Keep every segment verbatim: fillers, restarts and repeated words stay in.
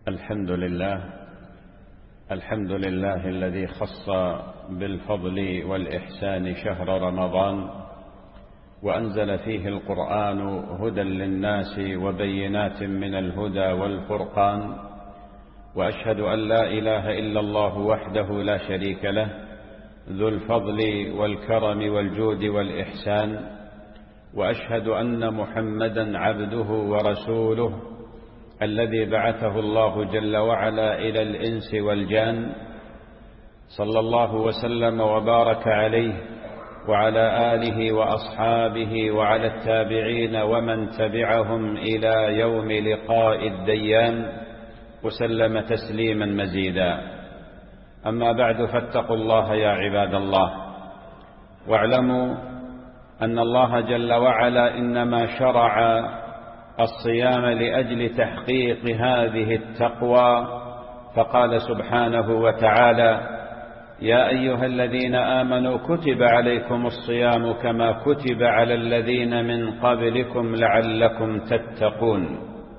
الحمد لله الحمد لله الذي خص بالفضل والإحسان شهر رمضان وأنزل فيه القرآن هدى للناس وبينات من الهدى والفرقان، وأشهد أن لا إله إلا الله وحده لا شريك له ذو الفضل والكرم والجود والإحسان، وأشهد أن محمدا عبده ورسوله الذي بعثه الله جل وعلا إلى الإنس والجان، صلى الله وسلم وبارك عليه وعلى آله وأصحابه وعلى التابعين ومن تبعهم إلى يوم لقاء الديان، وسلم تسليما مزيدا. أما بعد، فاتقوا الله يا عباد الله، واعلموا أن الله جل وعلا إنما شرع الصيام لأجل تحقيق هذه التقوى، فقال سبحانه وتعالى: يا أيها الذين آمنوا كتب عليكم الصيام كما كتب على الذين من قبلكم لعلكم تتقون.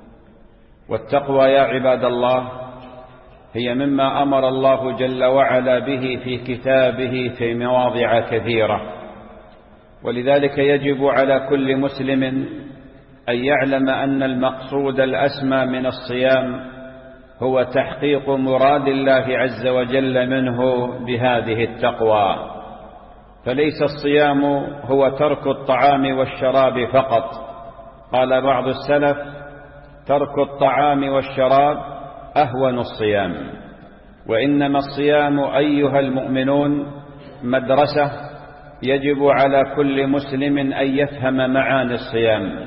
والتقوى يا عباد الله هي مما أمر الله جل وعلا به في كتابه في مواضع كثيرة، ولذلك يجب على كل مسلم أن يعلم أن المقصود الأسمى من الصيام هو تحقيق مراد الله عز وجل منه بهذه التقوى. فليس الصيام هو ترك الطعام والشراب فقط، قال بعض السلف: ترك الطعام والشراب أهون الصيام. وإنما الصيام أيها المؤمنون مدرسة يجب على كل مسلم أن يفهم معاني الصيام،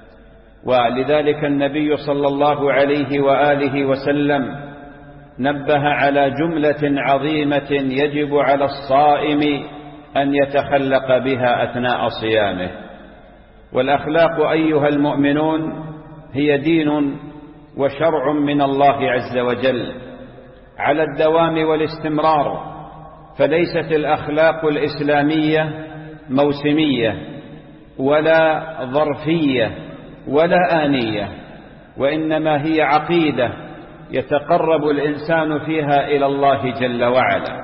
ولذلك النبي صلى الله عليه وآله وسلم نبه على جملة عظيمة يجب على الصائم أن يتخلق بها أثناء صيامه. والأخلاق أيها المؤمنون هي دين وشرع من الله عز وجل على الدوام والاستمرار، فليست الأخلاق الإسلامية موسمية ولا ظرفية ولا آنية، وإنما هي عقيدة يتقرب الإنسان فيها إلى الله جل وعلا.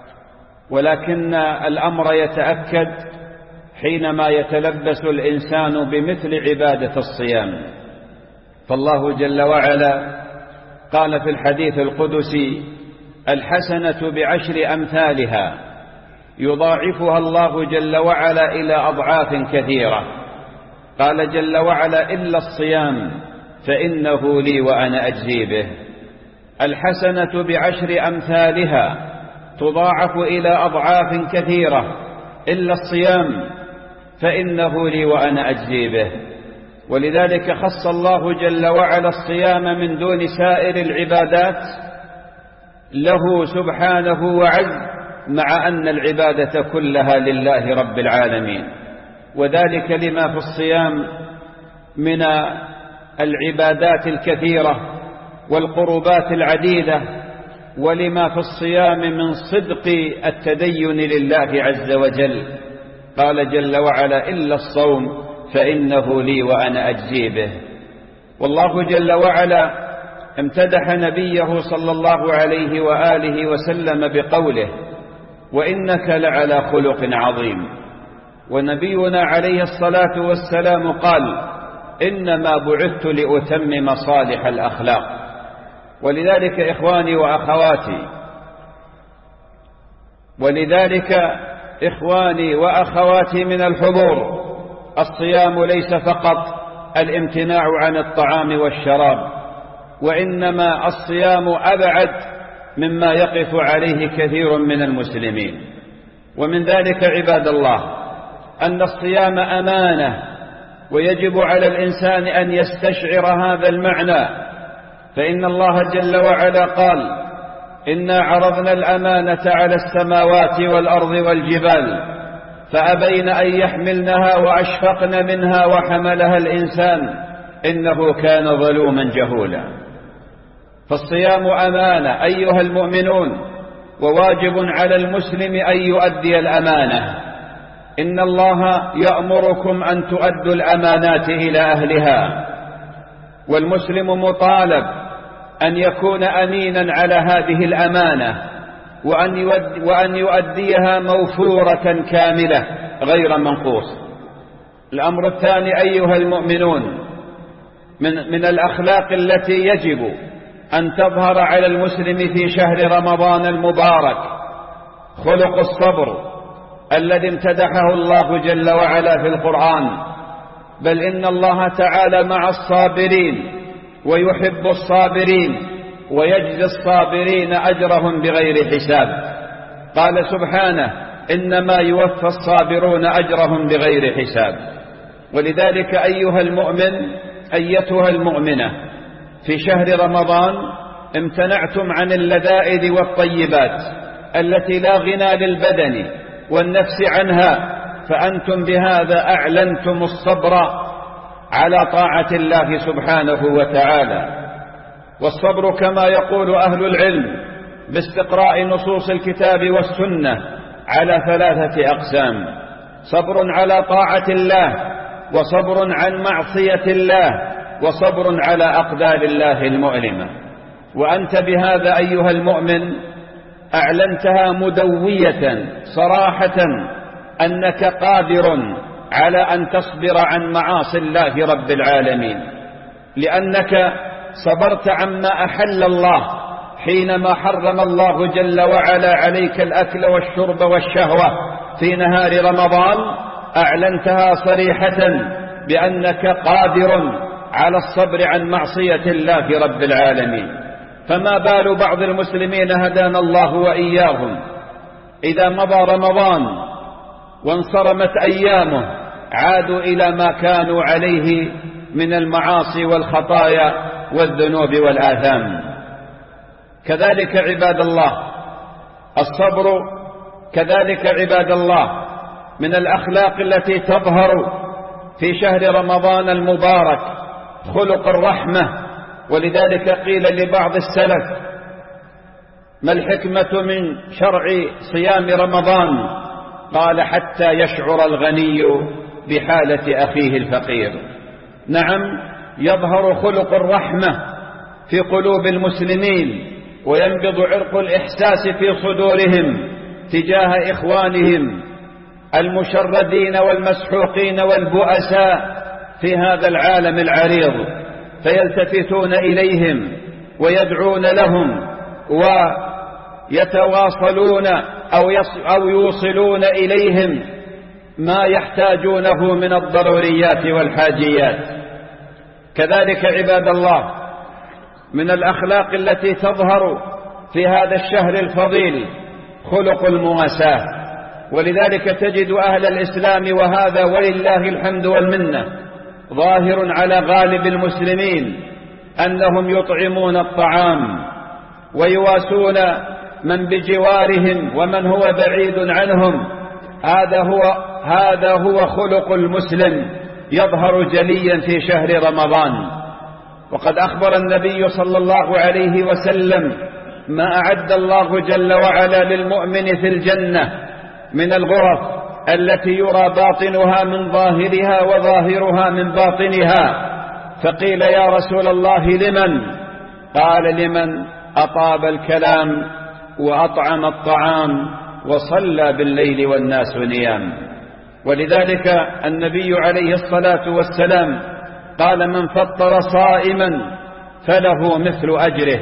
ولكن الأمر يتأكد حينما يتلبس الإنسان بمثل عبادة الصيام، فالله جل وعلا قال في الحديث القدسي: الحسنة بعشر أمثالها، يضاعفها الله جل وعلا إلى أضعاف كثيرة. قال جل وعلا: إلا الصيام فإنه لي وأنا أجزي به. الحسنة بعشر أمثالها تضاعف إلى أضعاف كثيرة، إلا الصيام فإنه لي وأنا أجزي به. ولذلك خص الله جل وعلا الصيام من دون سائر العبادات له سبحانه وعز، مع أن العبادة كلها لله رب العالمين. وذلك لما في الصيام من العبادات الكثيرة والقربات العديدة، ولما في الصيام من صدق التدين لله عز وجل. قال جل وعلا: إلا الصوم فإنه لي وأنا أجزي به. والله جل وعلا امتدح نبيه صلى الله عليه وآله وسلم بقوله: وإنك لعلى خلق عظيم. ونبينا عليه الصلاة والسلام قال: إنما بعثت لأتمم صالح الأخلاق. ولذلك إخواني وأخواتي ولذلك إخواني وأخواتي من الحضور، الصيام ليس فقط الامتناع عن الطعام والشراب، وإنما الصيام أبعد مما يقف عليه كثير من المسلمين. ومن ذلك عباد الله أن الصيام أمانة، ويجب على الإنسان أن يستشعر هذا المعنى، فإن الله جل وعلا قال: إنا عرضنا الأمانة على السماوات والأرض والجبال فأبين أن يحملنها وأشفقن منها وحملها الإنسان إنه كان ظلوما جهولا. فالصيام أمانة أيها المؤمنون، وواجب على المسلم أن يؤدي الأمانة. إن الله يأمركم أن تؤدوا الأمانات إلى أهلها، والمسلم مطالب أن يكون أمينا على هذه الأمانة وأن يؤدي وأن يؤديها موفورة كاملة غير منقوص. الأمر الثاني أيها المؤمنون، من, من الأخلاق التي يجب أن تظهر على المسلم في شهر رمضان المبارك خلق الصبر الذي امتدحه الله جل وعلا في القرآن، بل إن الله تعالى مع الصابرين ويحب الصابرين ويجزي الصابرين أجرهم بغير حساب. قال سبحانه: إنما يوفى الصابرون أجرهم بغير حساب. ولذلك أيها المؤمن أيتها المؤمنة، في شهر رمضان امتنعتم عن اللذائذ والطيبات التي لا غنى للبدن والنفس عنها، فأنتم بهذا أعلنتم الصبر على طاعة الله سبحانه وتعالى. والصبر كما يقول أهل العلم باستقراء نصوص الكتاب والسنة على ثلاثة أقسام: صبر على طاعة الله، وصبر عن معصية الله، وصبر على أقدار الله المؤلمة. وأنت بهذا أيها المؤمن أعلنتها مدوية صراحة أنك قادر على أن تصبر عن معاصي الله رب العالمين، لأنك صبرت عما أحل الله حينما حرم الله جل وعلا عليك الأكل والشرب والشهوة في نهار رمضان. أعلنتها صريحة بأنك قادر على الصبر عن معصية الله رب العالمين. فما بال بعض المسلمين هدانا الله وإياهم إذا مضى رمضان وانصرمت أيامه عادوا إلى ما كانوا عليه من المعاصي والخطايا والذنوب والآثام. كذلك عباد الله الصبر، كذلك عباد الله من الأخلاق التي تظهر في شهر رمضان المبارك خلق الرحمة. ولذلك قيل لبعض السلف: ما الحكمة من شرع صيام رمضان؟ قال: حتى يشعر الغني بحالة أخيه الفقير. نعم، يظهر خلق الرحمة في قلوب المسلمين وينبض عرق الإحساس في صدورهم تجاه إخوانهم المشردين والمسحوقين والبؤساء في هذا العالم العريض، فيلتفتون إليهم ويدعون لهم ويتواصلون أو, أو يوصلون إليهم ما يحتاجونه من الضروريات والحاجيات. كذلك عباد الله من الأخلاق التي تظهر في هذا الشهر الفضيل خلق المواساة. ولذلك تجد أهل الإسلام، وهذا ولله الحمد والمنة ظاهر على غالب المسلمين، أنهم يطعمون الطعام ويواسون من بجوارهم ومن هو بعيد عنهم. هذا هو هذا هو خلق المسلم يظهر جليا في شهر رمضان. وقد أخبر النبي صلى الله عليه وسلم ما أعد الله جل وعلا للمؤمن في الجنة من الغرف التي يرى باطنها من ظاهرها وظاهرها من باطنها. فقيل: يا رسول الله لمن؟ قال: لمن أطاب الكلام وأطعم الطعام وصلى بالليل والناس نيام. ولذلك النبي عليه الصلاة والسلام قال: من فطر صائما فله مثل أجره،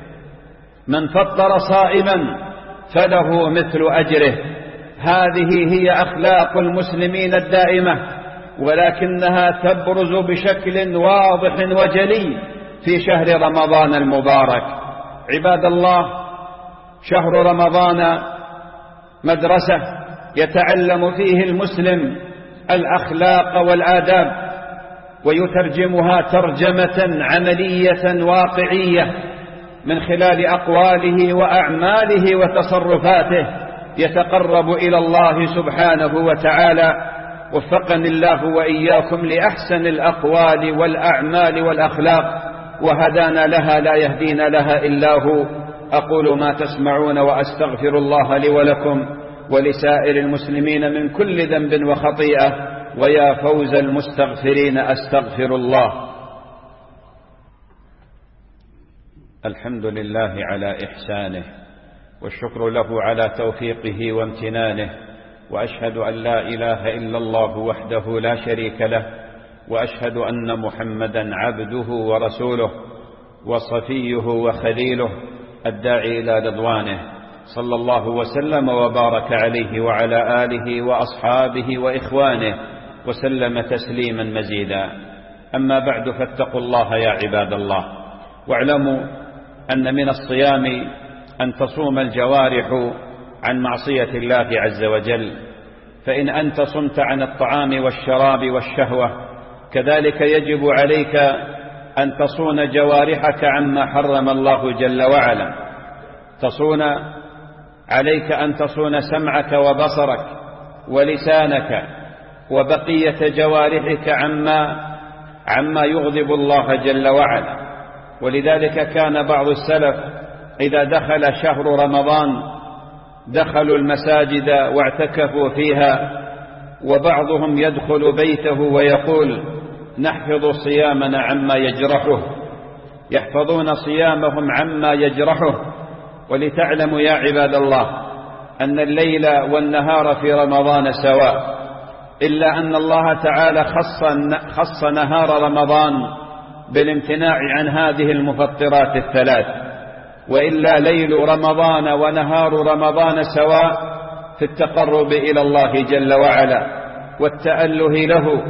من فطر صائما فله مثل أجره. هذه هي أخلاق المسلمين الدائمة، ولكنها تبرز بشكل واضح وجلي في شهر رمضان المبارك. عباد الله، شهر رمضان مدرسة يتعلم فيه المسلم الأخلاق والآداب ويترجمها ترجمة عملية واقعية من خلال أقواله وأعماله وتصرفاته يتقرب إلى الله سبحانه وتعالى. وفقني الله وإياكم لأحسن الأقوال والأعمال والأخلاق، وهدانا لها لا يهدينا لها إلا هو. أقول ما تسمعون وأستغفر الله لي ولكم ولسائر المسلمين من كل ذنب وخطيئة، ويا فوز المستغفرين أستغفر الله. الحمد لله على إحسانه، والشكر له على توفيقه وامتنانه، وأشهد أن لا إله إلا الله وحده لا شريك له، وأشهد أن محمدا عبده ورسوله وصفيه وخليله الداعي إلى رضوانه، صلى الله وسلم وبارك عليه وعلى آله وأصحابه وإخوانه وسلم تسليما مزيدا. أما بعد، فاتقوا الله يا عباد الله، واعلموا أن من الصيام أن تصوم الجوارح عن معصية الله عز وجل، فإن أنت صمت عن الطعام والشراب والشهوة، كذلك يجب عليك أن تصون جوارحك عما حرم الله جل وعلا. تصون عليك أن تصون سمعك وبصرك ولسانك وبقية جوارحك عما عما يغضب الله جل وعلا. ولذلك كان بعض السلف إذا دخل شهر رمضان دخلوا المساجد واعتكفوا فيها، وبعضهم يدخل بيته ويقول: نحفظ صيامنا عما يجرحه، يحفظون صيامهم عما يجرحه. ولتعلموا يا عباد الله أن الليل والنهار في رمضان سواء، إلا أن الله تعالى خص, خص نهار رمضان بالامتناع عن هذه المفطرات الثلاث، وإلا ليل رمضان ونهار رمضان سواء في التقرب إلى الله جل وعلا والتأله له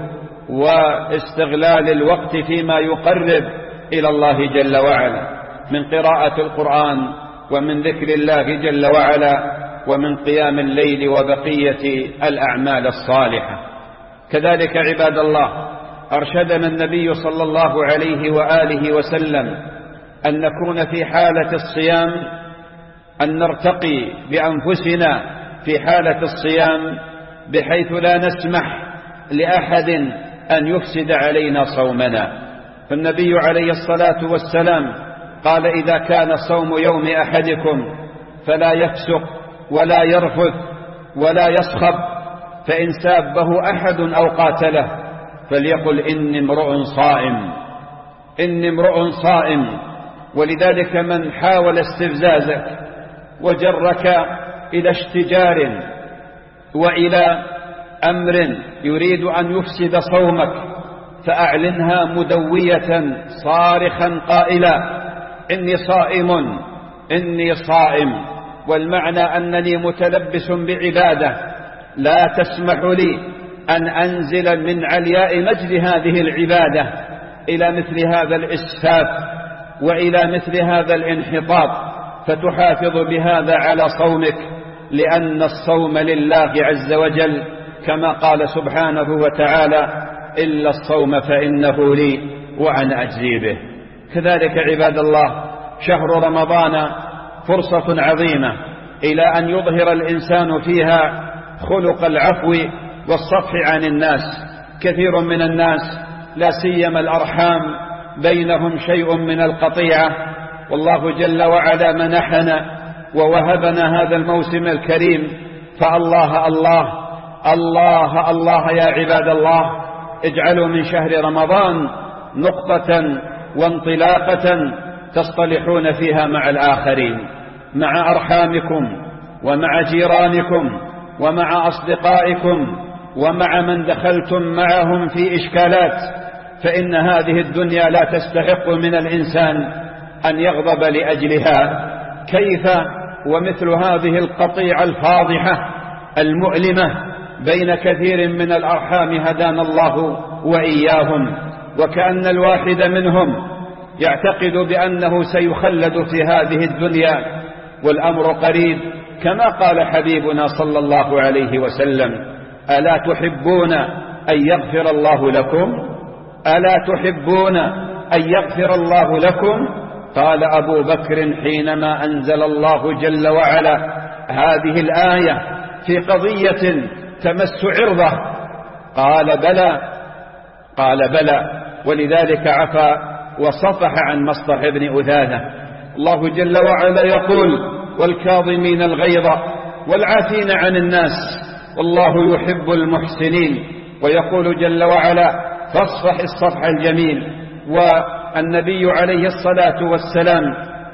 واستغلال الوقت فيما يقرب إلى الله جل وعلا من قراءة القرآن ومن ذكر الله جل وعلا ومن قيام الليل وبقية الأعمال الصالحة. كذلك عباد الله أرشدنا النبي صلى الله عليه وآله وسلم أن نكون في حالة الصيام، أن نرتقي بأنفسنا في حالة الصيام بحيث لا نسمح لأحد أن يفسد علينا صومنا. فالنبي عليه الصلاة والسلام قال: إذا كان صوم يوم أحدكم فلا يفسق ولا يرفث ولا يصخب، فإن سابه أحد أو قاتله فليقل: إني امرؤ صائم، إني امرؤ صائم. ولذلك من حاول استفزازك وجرك إلى اشتجار وإلى أمر يريد أن يفسد صومك فأعلنها مدوية صارخا قائلا: إني صائم، إني صائم. والمعنى أنني متلبس بعبادة لا تسمح لي أن أنزل من علياء مجد هذه العبادة إلى مثل هذا الإسفاف وإلى مثل هذا الانحطاط، فتحافظ بهذا على صومك، لأن الصوم لله عز وجل كما قال سبحانه وتعالى: إلا الصوم فإنه لي وأنا أجزي به. كذلك عباد الله شهر رمضان فرصة عظيمة إلى أن يظهر الإنسان فيها خلق العفو والصفح عن الناس. كثير من الناس لا سيما الأرحام بينهم شيء من القطيعة، والله جل وعلا منحنا ووهبنا هذا الموسم الكريم، فالله الله الله الله يا عباد الله اجعلوا من شهر رمضان نقطة وانطلاقة تصطلحون فيها مع الآخرين، مع أرحامكم ومع جيرانكم ومع أصدقائكم ومع من دخلتم معهم في إشكالات، فإن هذه الدنيا لا تستحق من الإنسان أن يغضب لأجلها. كيف ومثل هذه القطيعة الفاضحة المؤلمة بين كثير من الأرحام هدانا الله وإياهم، وكأن الواحد منهم يعتقد بأنه سيخلد في هذه الدنيا والأمر قريب، كما قال حبيبنا صلى الله عليه وسلم: ألا تحبون أن يغفر الله لكم؟ ألا تحبون أن يغفر الله لكم؟ قال أبو بكر حينما أنزل الله جل وعلا هذه الآية في قضية تمس عرضه، قال بلى، قال بلى. ولذلك عفا وصفح عن مصطح بن أثاثة. الله جل وعلا يقول: والكاظمين الغيظ والعافين عن الناس والله يحب المحسنين. ويقول جل وعلا: فاصفح الصفح الجميل. والنبي عليه الصلاة والسلام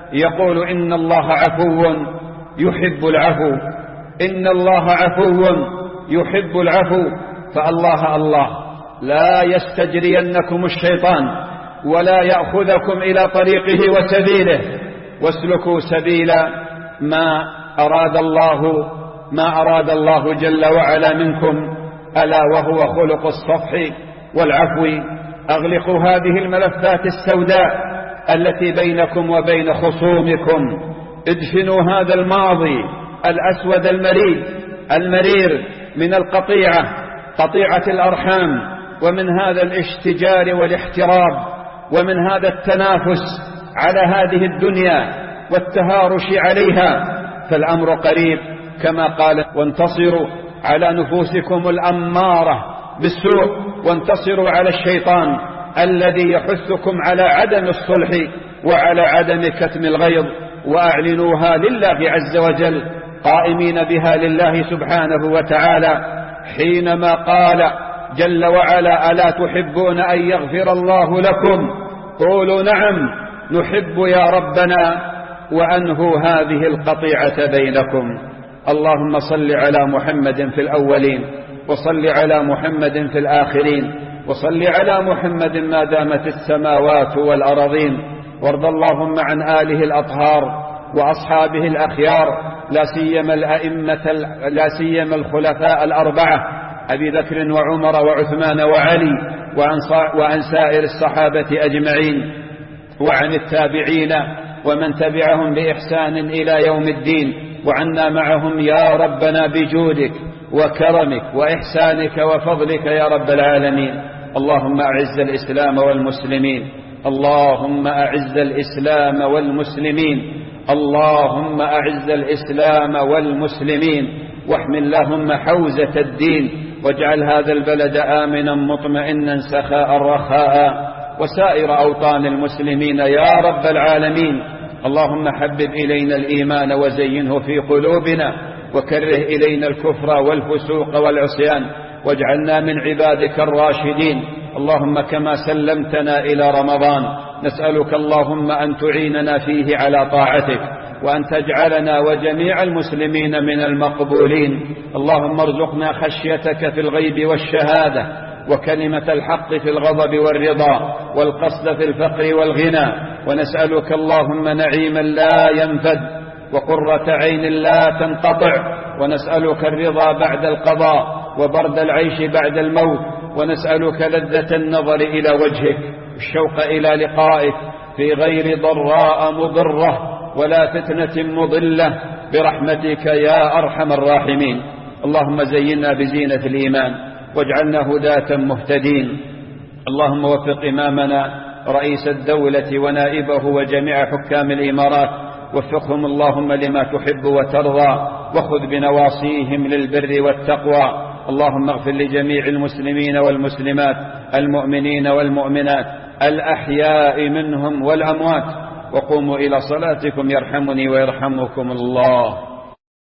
يقول إن الله عفو يحب العفو، إن الله عفو يحب العفو. فالله الله لا يستجرينكم الشيطان ولا يأخذكم إلى طريقه وسبيله، واسلكوا سبيل ما أراد الله ما أراد الله جل وعلا منكم، ألا وهو خلق الصفح والعفو. أغلقوا هذه الملفات السوداء التي بينكم وبين خصومكم، ادفنوا هذا الماضي الأسود المرير المرير من القطيعة، قطيعة الأرحام، ومن هذا الاشتجار والاحتراب، ومن هذا التنافس على هذه الدنيا والتهارش عليها. فالأمر قريب كما قال: وانتصروا على نفوسكم الأمارة بالسوء، وانتصروا على الشيطان الذي يحثكم على عدم الصلح وعلى عدم كتم الغيظ، وأعلنوها لله عز وجل قائمين بها لله سبحانه وتعالى، حينما قال جل وعلا: ألا تحبون أن يغفر الله لكم؟ قولوا نعم نحب يا ربنا، وأنهوا هذه القطيعة بينكم. اللهم صل على محمد في الأولين، وصل على محمد في الآخرين، وصل على محمد ما دامت السماوات والأرضين. وارض اللهم عن آله الأطهار وأصحابه الأخيار، لا سيما الأئمة لا سيما الخلفاء الأربعة أبي بكر وعمر وعثمان وعلي، وعن سائر الصحابة أجمعين، وعن التابعين ومن تبعهم بإحسان إلى يوم الدين، وعنا معهم يا ربنا بجودك وكرمك وإحسانك وفضلك يا رب العالمين. اللهم أعز الإسلام والمسلمين، اللهم أعز الإسلام والمسلمين، اللهم أعز الإسلام والمسلمين، واحمل اللهم حوزة الدين، واجعل هذا البلد آمنا مطمئنا سخاء رخاء، وسائر أوطان المسلمين يا رب العالمين. اللهم حبب إلينا الإيمان وزينه في قلوبنا، وكره إلينا الكفر والفسوق والعصيان، واجعلنا من عبادك الراشدين. اللهم كما سلمتنا إلى رمضان، نسألك اللهم أن تعيننا فيه على طاعتك، وأن تجعلنا وجميع المسلمين من المقبولين. اللهم ارزقنا خشيتك في الغيب والشهادة، وكلمة الحق في الغضب والرضا، والقصد في الفقر والغنى. ونسألك اللهم نعيما لا ينفد، وقرة عين لا تنقطع. ونسألك الرضا بعد القضاء، وبرد العيش بعد الموت. ونسألك لذة النظر إلى وجهك، الشوق إلى لقائك، في غير ضراء مضرة ولا فتنة مضلة، برحمتك يا أرحم الراحمين. اللهم زينا بزينة الإيمان، واجعلنا هداة مهتدين. اللهم وفق إمامنا رئيس الدولة ونائبه وجميع حكام الإمارات، وفقهم اللهم لما تحب وترضى، وخذ بنواصيهم للبر والتقوى. اللهم اغفر لجميع المسلمين والمسلمات، المؤمنين والمؤمنات، الأحياء منهم والأموات. وقوموا إلى صلاتكم يرحمني ويرحمكم الله.